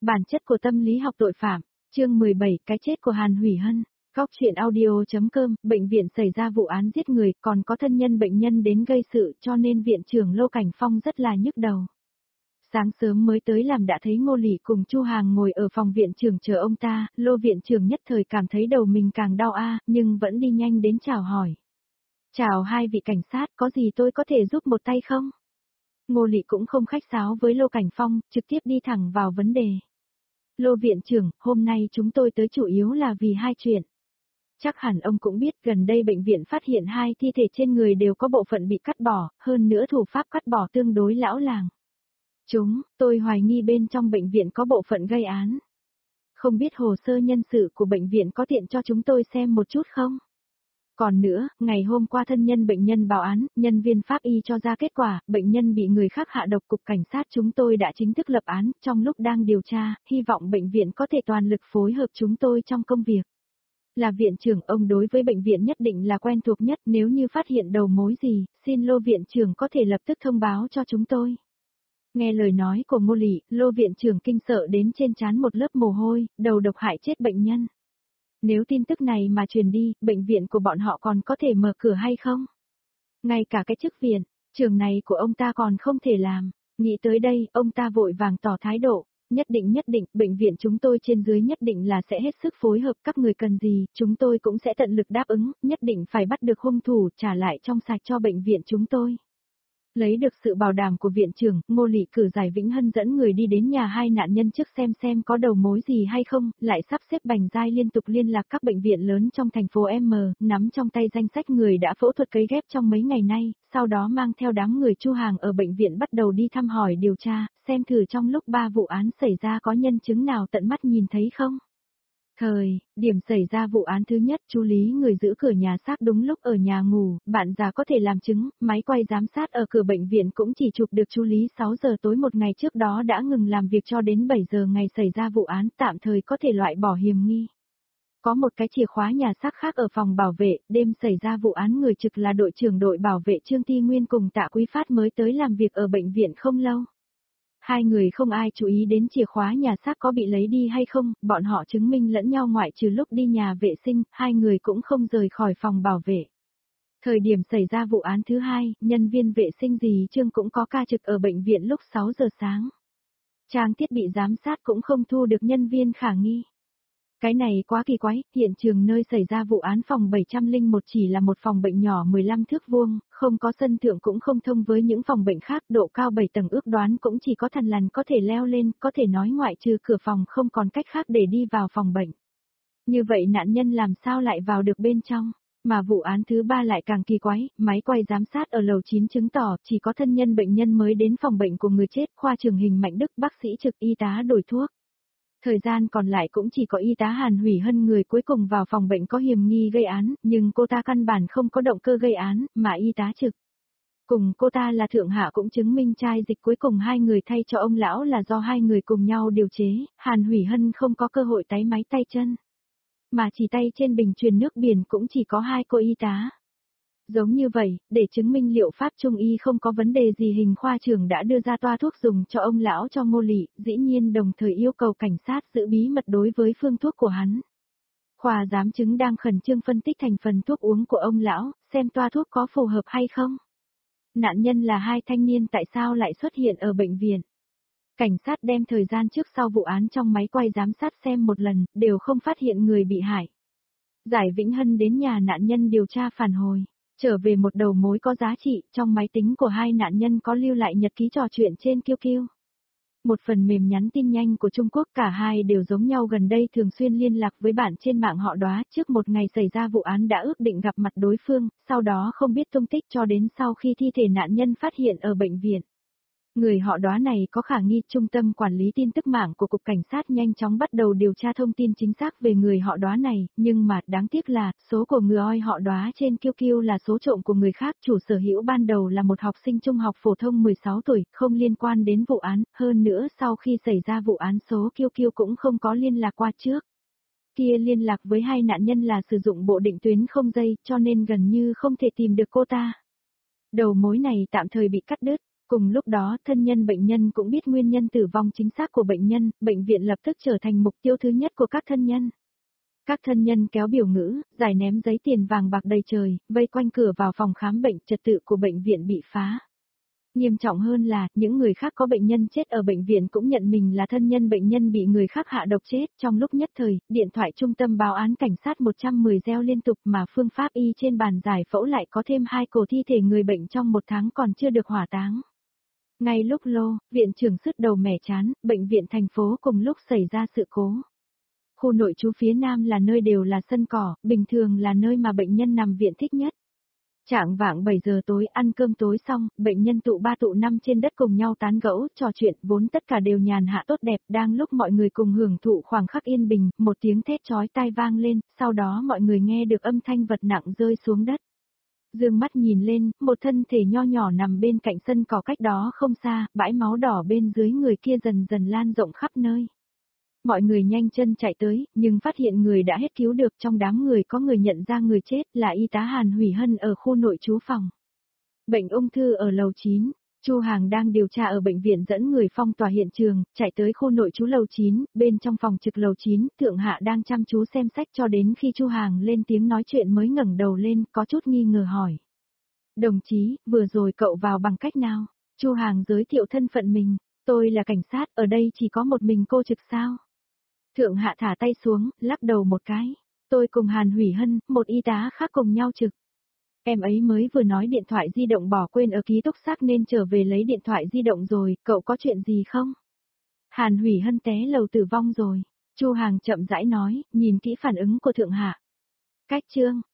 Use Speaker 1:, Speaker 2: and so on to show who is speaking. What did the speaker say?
Speaker 1: Bản chất của tâm lý học tội phạm, chương 17, cái chết của Hàn Hủy Hân. Góc truyện audio.com, bệnh viện xảy ra vụ án giết người, còn có thân nhân bệnh nhân đến gây sự, cho nên viện trưởng Lô Cảnh Phong rất là nhức đầu. Sáng sớm mới tới làm đã thấy Ngô Lị cùng Chu Hàng ngồi ở phòng viện trưởng chờ ông ta, Lô viện trưởng nhất thời cảm thấy đầu mình càng đau nhưng vẫn đi nhanh đến chào hỏi. Chào hai vị cảnh sát, có gì tôi có thể giúp một tay không? Ngô Lị cũng không khách sáo với Lô Cảnh Phong, trực tiếp đi thẳng vào vấn đề. Lô viện trưởng, hôm nay chúng tôi tới chủ yếu là vì hai chuyện. Chắc hẳn ông cũng biết gần đây bệnh viện phát hiện hai thi thể trên người đều có bộ phận bị cắt bỏ, hơn nữa thủ pháp cắt bỏ tương đối lão làng. Tôi hoài nghi bên trong bệnh viện có bộ phận gây án. Không biết hồ sơ nhân sự của bệnh viện có tiện cho chúng tôi xem một chút không? Còn nữa, ngày hôm qua thân nhân bệnh nhân báo án, nhân viên pháp y cho ra kết quả, bệnh nhân bị người khác hạ độc, cục cảnh sát chúng tôi đã chính thức lập án, trong lúc đang điều tra, hy vọng bệnh viện có thể toàn lực phối hợp chúng tôi trong công việc. Là viện trưởng, ông đối với bệnh viện nhất định là quen thuộc nhất, nếu như phát hiện đầu mối gì, xin Lô viện trưởng có thể lập tức thông báo cho chúng tôi. Nghe lời nói của Ngô Lị, Lô viện trưởng kinh sợ đến trên trán một lớp mồ hôi, đầu độc hại chết bệnh nhân. Nếu tin tức này mà truyền đi, bệnh viện của bọn họ còn có thể mở cửa hay không? Ngay cả cái chức viện trưởng này của ông ta còn không thể làm. Nghĩ tới đây, ông ta vội vàng tỏ thái độ. Nhất định, bệnh viện chúng tôi trên dưới nhất định là sẽ hết sức phối hợp, các người cần gì, chúng tôi cũng sẽ tận lực đáp ứng, nhất định phải bắt được hung thủ, trả lại trong sạch cho bệnh viện chúng tôi. Lấy được sự bảo đảm của viện trưởng, Ngô Lị cử Giải Vĩnh Hân dẫn người đi đến nhà hai nạn nhân trước xem có đầu mối gì hay không, lại sắp xếp Bành Giai liên tục liên lạc các bệnh viện lớn trong thành phố M, nắm trong tay danh sách người đã phẫu thuật cấy ghép trong mấy ngày nay, sau đó mang theo đám người Chu Hàng ở bệnh viện bắt đầu đi thăm hỏi điều tra, xem thử trong lúc 3 vụ án xảy ra có nhân chứng nào tận mắt nhìn thấy không. Điểm xảy ra vụ án thứ nhất, Chu Lý người giữ cửa nhà xác đúng lúc ở nhà ngủ, bạn già có thể làm chứng, máy quay giám sát ở cửa bệnh viện cũng chỉ chụp được Chu Lý 6 giờ tối một ngày trước đó đã ngừng làm việc cho đến 7 giờ ngày xảy ra vụ án, tạm thời có thể loại bỏ hiểm nghi. Có một cái chìa khóa nhà xác khác ở phòng bảo vệ, đêm xảy ra vụ án người trực là đội trưởng đội bảo vệ Trương Thi Nguyên cùng Tạ Quý Phát mới tới làm việc ở bệnh viện không lâu. Hai người không ai chú ý đến chìa khóa nhà xác có bị lấy đi hay không, bọn họ chứng minh lẫn nhau ngoại trừ lúc đi nhà vệ sinh, hai người cũng không rời khỏi phòng bảo vệ. Thời điểm xảy ra vụ án thứ hai, nhân viên vệ sinh dì Trương cũng có ca trực ở bệnh viện lúc 6 giờ sáng. Trang thiết bị giám sát cũng không thu được nhân viên khả nghi. Cái này quá kỳ quái, hiện trường nơi xảy ra vụ án phòng 701 chỉ là một phòng bệnh nhỏ 15 thước vuông, không có sân thượng cũng không thông với những phòng bệnh khác, độ cao 7 tầng ước đoán cũng chỉ có thằn lằn có thể leo lên, có thể nói ngoại trừ cửa phòng không còn cách khác để đi vào phòng bệnh. Như vậy nạn nhân làm sao lại vào được bên trong? Mà vụ án thứ ba lại càng kỳ quái, máy quay giám sát ở lầu 9 chứng tỏ chỉ có thân nhân bệnh nhân mới đến phòng bệnh của người chết, khoa trường Hình Mạnh Đức, bác sĩ trực, y tá đổi thuốc. Thời gian còn lại cũng chỉ có y tá Hàn Hủy Hân người cuối cùng vào phòng bệnh có hiểm nghi gây án, nhưng cô ta căn bản không có động cơ gây án, mà y tá trực cùng cô ta là thượng hạ cũng chứng minh chai dịch cuối cùng hai người thay cho ông lão là do hai người cùng nhau điều chế, Hàn Hủy Hân không có cơ hội tái máy tay chân. Mà chỉ tay trên bình truyền nước biển cũng chỉ có hai cô y tá. Giống như vậy, để chứng minh liệu pháp trung y không có vấn đề gì Hình khoa trưởng đã đưa ra toa thuốc dùng cho ông lão cho Ngô Lị, dĩ nhiên đồng thời yêu cầu cảnh sát giữ bí mật đối với phương thuốc của hắn. Khoa giám chứng đang khẩn trương phân tích thành phần thuốc uống của ông lão, xem toa thuốc có phù hợp hay không. Nạn nhân là hai thanh niên tại sao lại xuất hiện ở bệnh viện. Cảnh sát đem thời gian trước sau vụ án trong máy quay giám sát xem một lần, đều không phát hiện người bị hại. Giải Vĩnh Hân đến nhà nạn nhân điều tra phản hồi. Trở về một đầu mối có giá trị, trong máy tính của hai nạn nhân có lưu lại nhật ký trò chuyện trên QQ. Một phần mềm nhắn tin nhanh của Trung Quốc, cả hai đều giống nhau, gần đây thường xuyên liên lạc với bạn trên mạng họ Đóa, trước một ngày xảy ra vụ án đã ước định gặp mặt đối phương, sau đó không biết tung tích cho đến sau khi thi thể nạn nhân phát hiện ở bệnh viện. Người họ Đóa này có khả nghi, trung tâm quản lý tin tức mạng của Cục Cảnh sát nhanh chóng bắt đầu điều tra thông tin chính xác về người họ Đóa này, nhưng mà đáng tiếc là, số của người họ Đóa trên QQ là số trộm của người khác, chủ sở hữu ban đầu là một học sinh trung học phổ thông 16 tuổi, không liên quan đến vụ án, hơn nữa sau khi xảy ra vụ án số QQ cũng không có liên lạc qua trước. Kia liên lạc với hai nạn nhân là sử dụng bộ định tuyến không dây, cho nên gần như không thể tìm được cô ta. Đầu mối này tạm thời bị cắt đứt. Cùng lúc đó, thân nhân bệnh nhân cũng biết nguyên nhân tử vong chính xác của bệnh nhân, bệnh viện lập tức trở thành mục tiêu thứ nhất của các thân nhân. Các thân nhân kéo biểu ngữ, giải ném giấy tiền vàng bạc đầy trời, vây quanh cửa vào phòng khám bệnh, trật tự của bệnh viện bị phá. Nghiêm trọng hơn là, những người khác có bệnh nhân chết ở bệnh viện cũng nhận mình là thân nhân bệnh nhân bị người khác hạ độc chết. Trong lúc nhất thời, điện thoại trung tâm báo án cảnh sát 110 reo liên tục mà phương pháp y trên bàn giải phẫu lại có thêm 2 cổ thi thể người bệnh trong 1 tháng còn chưa được hỏa táng. Ngay lúc viện trưởng sứt đầu mẻ chán, bệnh viện thành phố cùng lúc xảy ra sự cố. Khu nội trú phía Nam là nơi đều là sân cỏ, bình thường là nơi mà bệnh nhân nằm viện thích nhất. Chạng vạng 7 giờ tối ăn cơm tối xong, bệnh nhân tụ 3 tụ 5 trên đất cùng nhau tán gẫu, trò chuyện, vốn tất cả đều nhàn hạ tốt đẹp, đang lúc mọi người cùng hưởng thụ khoảng khắc yên bình, một tiếng thét chói tai vang lên, sau đó mọi người nghe được âm thanh vật nặng rơi xuống đất. Dương mắt nhìn lên, một thân thể nho nhỏ nằm bên cạnh sân cỏ cách đó không xa, bãi máu đỏ bên dưới người kia dần dần lan rộng khắp nơi. Mọi người nhanh chân chạy tới, nhưng phát hiện người đã hết cứu được, trong đám người có người nhận ra người chết là y tá Hàn Hủy Hân ở khu nội trú phòng. Bệnh ung thư ở lầu 9, Chu Hàng đang điều tra ở bệnh viện dẫn người phong tỏa hiện trường, chạy tới khu nội trú lầu 9, bên trong phòng trực lầu 9, Thượng Hạ đang chăm chú xem sách cho đến khi Chu Hàng lên tiếng nói chuyện mới ngẩng đầu lên, có chút nghi ngờ hỏi. Đồng chí, vừa rồi cậu vào bằng cách nào? Chu Hàng giới thiệu thân phận mình, tôi là cảnh sát, ở đây chỉ có một mình cô trực sao? Thượng Hạ thả tay xuống, lắc đầu một cái. Tôi cùng Hàn Hủy Hân, một y tá khác cùng nhau trực. Em ấy mới vừa nói điện thoại di động bỏ quên ở ký túc xá nên trở về lấy điện thoại di động rồi, cậu có chuyện gì không? Hàn Hủy Hân té lầu tử vong rồi. Chu Hàng chậm rãi nói, nhìn kỹ phản ứng của Thượng Hạ. Cách chương,